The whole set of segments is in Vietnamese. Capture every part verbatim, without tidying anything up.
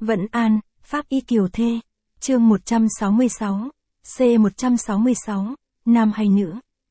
Vẫn An, Pháp Y Kiều Thê. Chương một trăm sáu mươi sáu. C một trăm sáu mươi sáu. Nam hay nữ?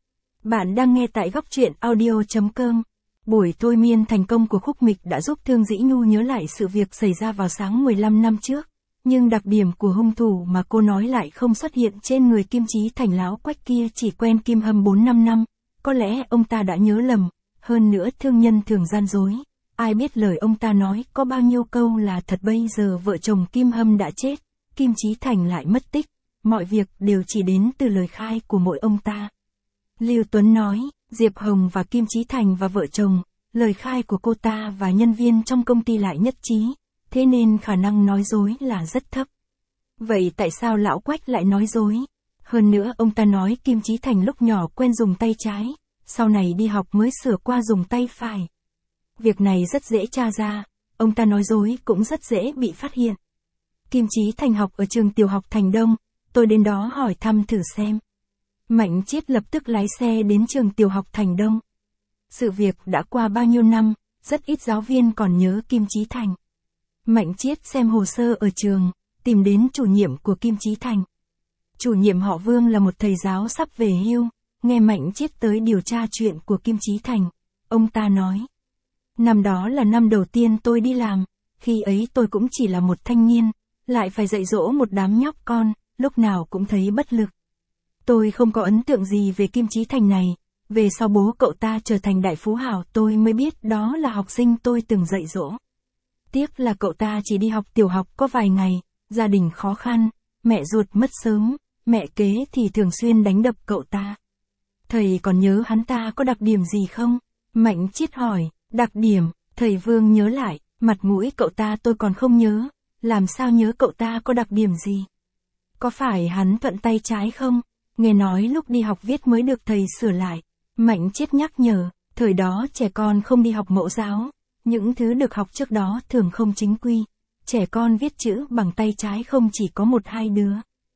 Bạn đang nghe tại góc truyện audio chấm com. Buổi thôi miên thành công của Khúc Mịch đã giúp Thương Dĩ Nhu nhớ lại sự việc xảy ra vào sáng mười lăm năm trước. Nhưng đặc điểm của hung thủ mà cô nói lại không xuất hiện trên người Kim Chí Thành lão quách kia chỉ quen Kim Hâm bốn năm năm. Có lẽ ông ta đã nhớ lầm. Hơn nữa thương nhân thường gian dối. Ai biết lời ông ta nói có bao nhiêu câu là thật. Bây giờ vợ chồng Kim Hâm đã chết, Kim Chí Thành lại mất tích. Mọi việc đều chỉ đến từ lời khai của mỗi ông ta. Lưu Tuấn nói, Diệp Hồng và Kim Chí Thành và vợ chồng, lời khai của cô ta và nhân viên trong công ty lại nhất trí, thế nên khả năng nói dối là rất thấp. Vậy tại sao lão Quách lại nói dối? Hơn nữa ông ta nói Kim Chí Thành lúc nhỏ quen dùng tay trái, sau này đi học mới sửa qua dùng tay phải. Việc này rất dễ tra ra, ông ta nói dối cũng rất dễ bị phát hiện. Kim Chí Thành học ở trường tiểu học Thành Đông, tôi đến đó hỏi thăm thử xem. Mạnh Chiết lập tức lái xe đến trường tiểu học Thành Đông. Sự việc đã qua bao nhiêu năm, rất ít giáo viên còn nhớ Kim Chí Thành. Mạnh Chiết xem hồ sơ ở trường, tìm đến chủ nhiệm của Kim Chí Thành. Chủ nhiệm họ Vương là một thầy giáo sắp về hưu, nghe Mạnh Chiết tới điều tra chuyện của Kim Chí Thành. Ông ta nói, năm đó là năm đầu tiên tôi đi làm, khi ấy tôi cũng chỉ là một thanh niên, lại phải dạy dỗ một đám nhóc con, lúc nào cũng thấy bất lực. Tôi không có ấn tượng gì về Kim Chí Thành này, về sau bố cậu ta trở thành đại phú hào tôi mới biết đó là học sinh tôi từng dạy dỗ. Tiếc là cậu ta chỉ đi học tiểu học có vài ngày, gia đình khó khăn, mẹ ruột mất sớm, mẹ kế thì thường xuyên đánh đập cậu ta. Thầy còn nhớ hắn ta có đặc điểm gì không? Mạnh Chiết hỏi, đặc điểm, thầy Vương nhớ lại, mặt mũi cậu ta tôi còn không nhớ, làm sao nhớ cậu ta có đặc điểm gì? Có phải hắn thuận tay trái không? Nghe nói lúc đi học viết mới được thầy sửa lại. Mạnh Chiết nhắc nhở, thời đó trẻ con không đi học mẫu giáo, những thứ được học trước đó thường không chính quy. Trẻ con viết chữ bằng tay trái không chỉ có một hai đứa.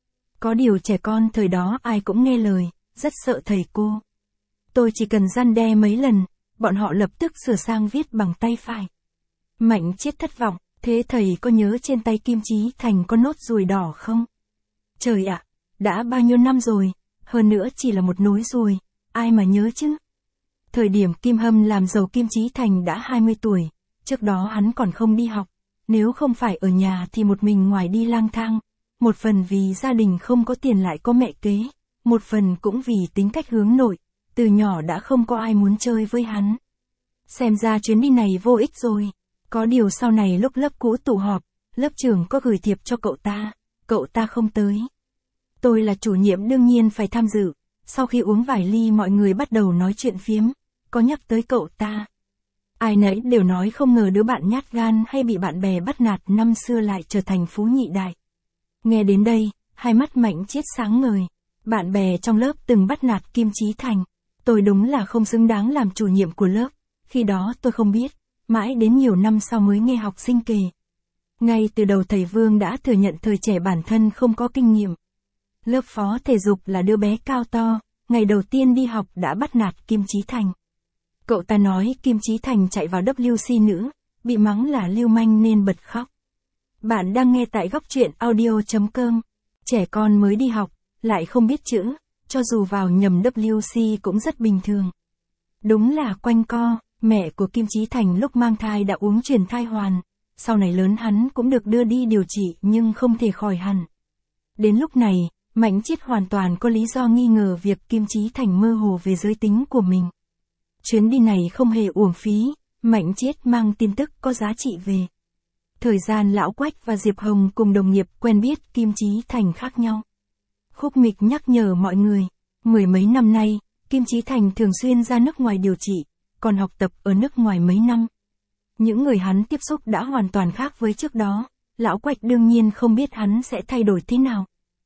Có điều trẻ con thời đó ai cũng nghe lời, rất sợ thầy cô. Tôi chỉ cần răn đe mấy lần, bọn họ lập tức sửa sang viết bằng tay phải. Mạnh Chiết thất vọng, thế thầy có nhớ trên tay Kim Chí Thành có nốt ruồi đỏ không? Trời ạ, đã bao nhiêu năm rồi, hơn nữa chỉ là một nối ruồi, ai mà nhớ chứ? Thời điểm Kim Hâm làm giàu Kim Chí Thành đã hai mươi tuổi, trước đó hắn còn không đi học, nếu không phải ở nhà thì một mình ngoài đi lang thang, một phần vì gia đình không có tiền lại có mẹ kế, một phần cũng vì tính cách hướng nội, từ nhỏ đã không có ai muốn chơi với hắn. Xem ra chuyến đi này vô ích rồi, có điều sau này lúc lớp cũ tụ họp, lớp trưởng có gửi thiệp cho cậu ta, cậu ta không tới. Tôi là chủ nhiệm đương nhiên phải tham dự, sau khi uống vài ly mọi người bắt đầu nói chuyện phiếm, có nhắc tới cậu ta. Ai nấy đều nói không ngờ đứa bạn nhát gan hay bị bạn bè bắt nạt năm xưa lại trở thành phú nhị đại. Nghe đến đây, hai mắt Mạnh Chiết sáng ngời, bạn bè trong lớp từng bắt nạt Kim Chí Thành, tôi đúng là không xứng đáng làm chủ nhiệm của lớp, khi đó tôi không biết, mãi đến nhiều năm sau mới nghe học sinh kể. Ngay từ đầu thầy Vương đã thừa nhận thời trẻ bản thân không có kinh nghiệm. Lớp phó thể dục là đứa bé cao to, ngày đầu tiên đi học đã bắt nạt Kim Chí Thành. Cậu ta nói Kim Chí Thành chạy vào vê kép xê nữ, bị mắng là lưu manh nên bật khóc. Bạn đang nghe tại góc truyện audio chấm com. Trẻ con mới đi học, lại không biết chữ, cho dù vào nhầm vê kép xê cũng rất bình thường. Đúng là quanh co, mẹ của Kim Chí Thành lúc mang thai đã uống truyền thai hoàn, sau này lớn hắn cũng được đưa đi điều trị nhưng không thể khỏi hẳn. Đến lúc này, Mạnh Chiết hoàn toàn có lý do nghi ngờ việc Kim Chí Thành mơ hồ về giới tính của mình. Chuyến đi này không hề uổng phí, Mạnh Chiết mang tin tức có giá trị về. Thời gian lão Quách và Diệp Hồng cùng đồng nghiệp quen biết Kim Chí Thành khác nhau. Khúc Mịch nhắc nhở mọi người, mười mấy năm nay, Kim Chí Thành thường xuyên ra nước ngoài điều trị, còn học tập ở nước ngoài mấy năm. Những người hắn tiếp xúc đã hoàn toàn khác với trước đó, lão Quách đương nhiên không biết hắn sẽ thay đổi thế nào.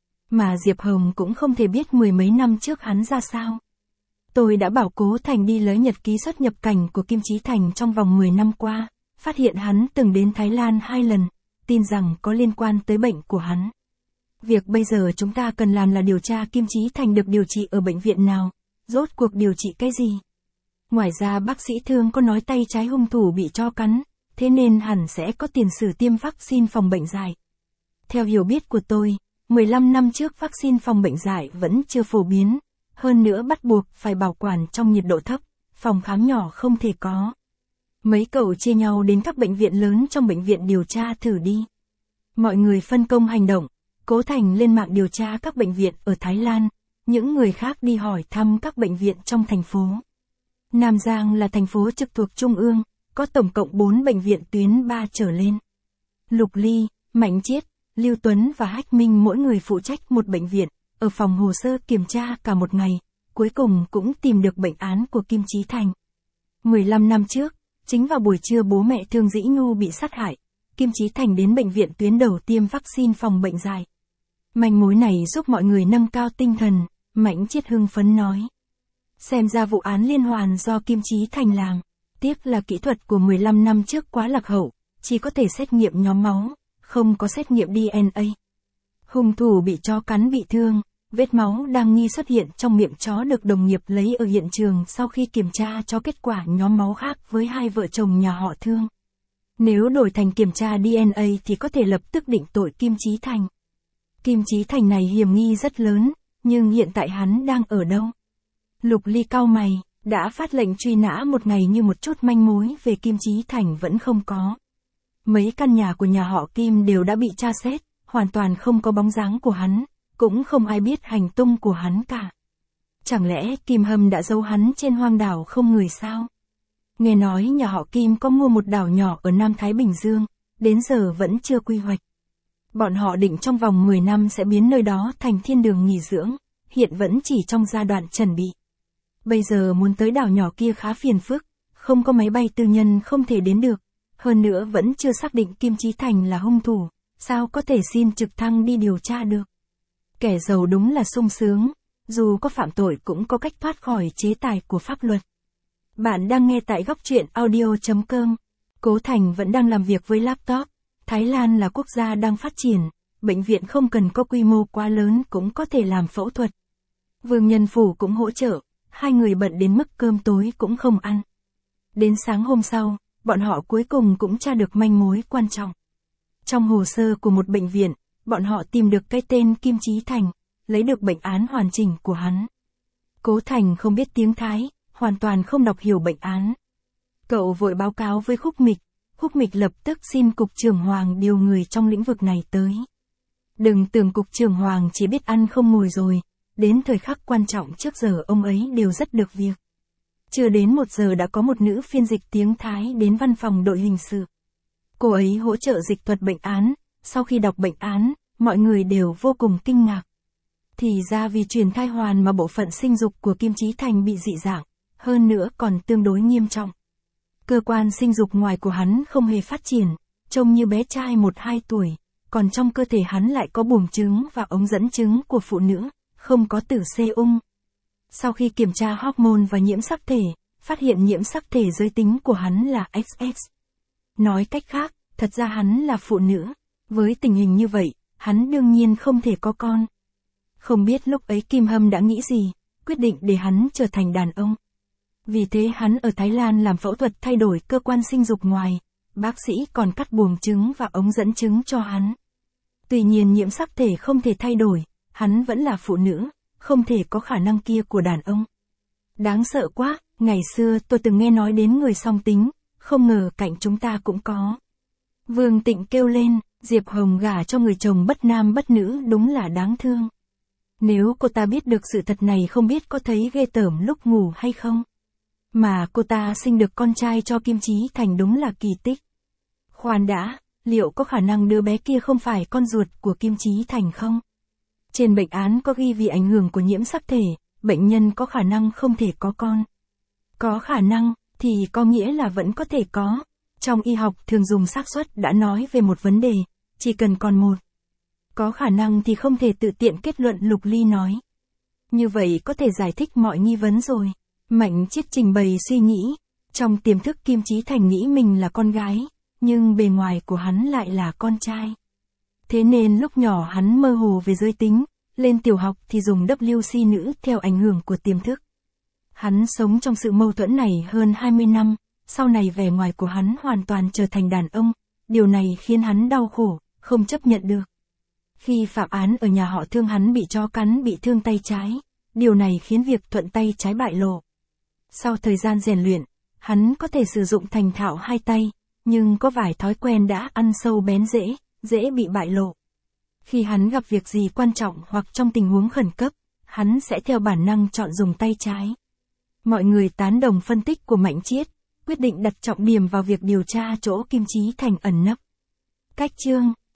Mà Diệp Hồng cũng không thể biết mười mấy năm trước hắn ra sao. Tôi đã bảo Cố Thành đi lấy nhật ký xuất nhập cảnh của Kim Chí Thành trong vòng mười năm qua, phát hiện hắn từng đến Thái Lan hai lần, tin rằng có liên quan tới bệnh của hắn. Việc bây giờ chúng ta cần làm là điều tra Kim Chí Thành được điều trị ở bệnh viện nào, rốt cuộc điều trị cái gì. Ngoài ra bác sĩ Thương có nói tay trái hung thủ bị tro cắn, thế nên hẳn sẽ có tiền sử tiêm vaccine phòng bệnh dại. Theo hiểu biết của tôi, mười lăm năm trước vaccine phòng bệnh dại vẫn chưa phổ biến, hơn nữa bắt buộc phải bảo quản trong nhiệt độ thấp, phòng khám nhỏ không thể có. Mấy cậu chia nhau đến các bệnh viện lớn trong bệnh viện điều tra thử đi. Mọi người phân công hành động, Cố Thành lên mạng điều tra các bệnh viện ở Thái Lan, những người khác đi hỏi thăm các bệnh viện trong thành phố. Nam Giang là thành phố trực thuộc Trung ương, có tổng cộng bốn bệnh viện tuyến ba trở lên. Lục Ly, Mạnh Chiết, Lưu Tuấn và Hách Minh mỗi người phụ trách một bệnh viện, ở phòng hồ sơ kiểm tra cả một ngày, cuối cùng cũng tìm được bệnh án của Kim Chí Thành. mười lăm năm trước, chính vào buổi trưa bố mẹ Thương Dĩ Nhu bị sát hại, Kim Chí Thành đến bệnh viện tuyến đầu tiêm vaccine phòng bệnh dại. Manh mối này giúp mọi người nâng cao tinh thần, Mạnh Chiết hưng phấn nói. Xem ra vụ án liên hoàn do Kim Chí Thành làm, tiếc là kỹ thuật của mười lăm năm trước quá lạc hậu, chỉ có thể xét nghiệm nhóm máu, không có xét nghiệm đê en a. Hung thủ bị chó cắn bị thương, vết máu đang nghi xuất hiện trong miệng chó được đồng nghiệp lấy ở hiện trường sau khi kiểm tra cho kết quả nhóm máu khác với hai vợ chồng nhà họ Thương. Nếu đổi thành kiểm tra đê en a thì có thể lập tức định tội Kim Chí Thành. Kim Chí Thành này hiểm nghi rất lớn, nhưng hiện tại hắn đang ở đâu? Lục Ly cau mày, đã phát lệnh truy nã một ngày như một chút manh mối về Kim Chí Thành vẫn không có. Mấy căn nhà của nhà họ Kim đều đã bị tra xét, hoàn toàn không có bóng dáng của hắn, cũng không ai biết hành tung của hắn cả. Chẳng lẽ Kim Hâm đã giấu hắn trên hoang đảo không người sao? Nghe nói nhà họ Kim có mua một đảo nhỏ ở Nam Thái Bình Dương, đến giờ vẫn chưa quy hoạch. Bọn họ định trong vòng mười năm sẽ biến nơi đó thành thiên đường nghỉ dưỡng, hiện vẫn chỉ trong giai đoạn chuẩn bị. Bây giờ muốn tới đảo nhỏ kia khá phiền phức, không có máy bay tư nhân không thể đến được, hơn nữa vẫn chưa xác định Kim Chí Thành là hung thủ, sao có thể xin trực thăng đi điều tra được. Kẻ giàu đúng là sung sướng, dù có phạm tội cũng có cách thoát khỏi chế tài của pháp luật. Bạn đang nghe tại góc truyện audio chấm com. Cố Thành vẫn đang làm việc với laptop. Thái Lan là quốc gia đang phát triển, bệnh viện không cần có quy mô quá lớn cũng có thể làm phẫu thuật. Vương Nhân Phủ cũng hỗ trợ, hai người bận đến mức cơm tối cũng không ăn. Đến sáng hôm sau, bọn họ cuối cùng cũng tra được manh mối quan trọng. Trong hồ sơ của một bệnh viện, bọn họ tìm được cái tên Kim Chí Thành, lấy được bệnh án hoàn chỉnh của hắn. Cố Thành không biết tiếng Thái, hoàn toàn không đọc hiểu bệnh án. Cậu vội báo cáo với Khúc Mịch, Khúc Mịch lập tức xin Cục trưởng Hoàng điều người trong lĩnh vực này tới. Đừng tưởng Cục trưởng Hoàng chỉ biết ăn không ngồi rồi, đến thời khắc quan trọng trước giờ ông ấy đều rất được việc. Chưa đến một giờ đã có một nữ phiên dịch tiếng Thái đến văn phòng đội hình sự. Cô ấy hỗ trợ dịch thuật bệnh án, sau khi đọc bệnh án, mọi người đều vô cùng kinh ngạc. Thì ra vì truyền thai hoàn mà bộ phận sinh dục của Kim Chí Thành bị dị dạng, hơn nữa còn tương đối nghiêm trọng. Cơ quan sinh dục ngoài của hắn không hề phát triển, trông như bé trai một hai tuổi, còn trong cơ thể hắn lại có buồng trứng và ống dẫn trứng của phụ nữ, không có tử xê ung. Sau khi kiểm tra hormone và nhiễm sắc thể, phát hiện nhiễm sắc thể giới tính của hắn là ích ích. Nói cách khác, thật ra hắn là phụ nữ, với tình hình như vậy, hắn đương nhiên không thể có con. Không biết lúc ấy Kim Hâm đã nghĩ gì, quyết định để hắn trở thành đàn ông. Vì thế hắn ở Thái Lan làm phẫu thuật thay đổi cơ quan sinh dục ngoài, bác sĩ còn cắt buồng trứng và ống dẫn trứng cho hắn. Tuy nhiên nhiễm sắc thể không thể thay đổi, hắn vẫn là phụ nữ, không thể có khả năng kia của đàn ông. Đáng sợ quá, ngày xưa tôi từng nghe nói đến người song tính, không ngờ cạnh chúng ta cũng có. Vương Tịnh kêu lên, Diệp Hồng gả cho người chồng bất nam bất nữ đúng là đáng thương. Nếu cô ta biết được sự thật này không biết có thấy ghê tởm lúc ngủ hay không. Mà cô ta sinh được con trai cho Kim Chí Thành đúng là kỳ tích. Khoan đã, liệu có khả năng đứa bé kia không phải con ruột của Kim Chí Thành không? Trên bệnh án có ghi vì ảnh hưởng của nhiễm sắc thể, bệnh nhân có khả năng không thể có con. Có khả năng, thì có nghĩa là vẫn có thể có. Trong y học thường dùng xác suất đã nói về một vấn đề, chỉ cần còn một. Có khả năng thì không thể tự tiện kết luận, Lục Ly nói. Như vậy có thể giải thích mọi nghi vấn rồi. Mạnh Chiết trình bày suy nghĩ. Trong tiềm thức Kim Chí Thành nghĩ mình là con gái, nhưng bề ngoài của hắn lại là con trai. Thế nên lúc nhỏ hắn mơ hồ về giới tính, lên tiểu học thì dùng W C nữ theo ảnh hưởng của tiềm thức. Hắn sống trong sự mâu thuẫn này hơn hai mươi năm, sau này vẻ ngoài của hắn hoàn toàn trở thành đàn ông, điều này khiến hắn đau khổ, không chấp nhận được. Khi phạm án ở nhà họ Thương hắn bị chó cắn bị thương tay trái, điều này khiến việc thuận tay trái bại lộ. Sau thời gian rèn luyện, hắn có thể sử dụng thành thạo hai tay, nhưng có vài thói quen đã ăn sâu bén rễ, dễ bị bại lộ. Khi hắn gặp việc gì quan trọng hoặc trong tình huống khẩn cấp, hắn sẽ theo bản năng chọn dùng tay trái. Mọi người tán đồng phân tích của Mạnh Triết, quyết định đặt trọng điểm vào việc điều tra chỗ Kim Chí Thành ẩn nấp. Cách chương